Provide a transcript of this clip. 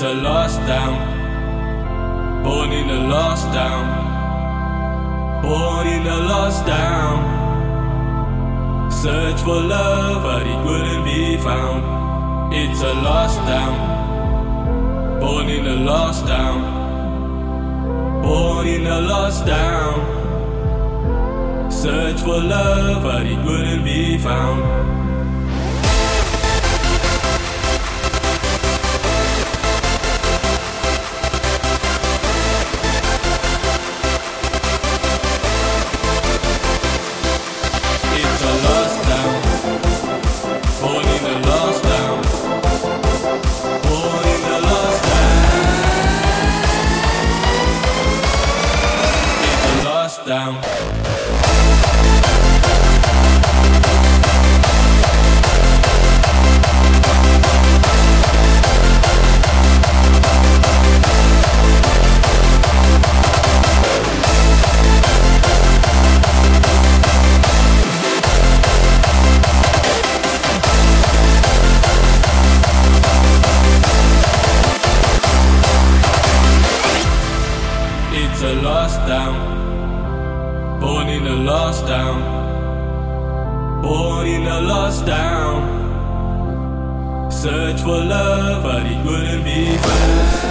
It's a lost town, born in a lost town, born in a lost town. Search for love, but it couldn't be found. It's a lost town, born in a lost town, born in a lost town. Search for love, but it couldn't be found. Down. It's a lost town, born in a lost town, born in a lost town. Search for love, but it couldn't be found.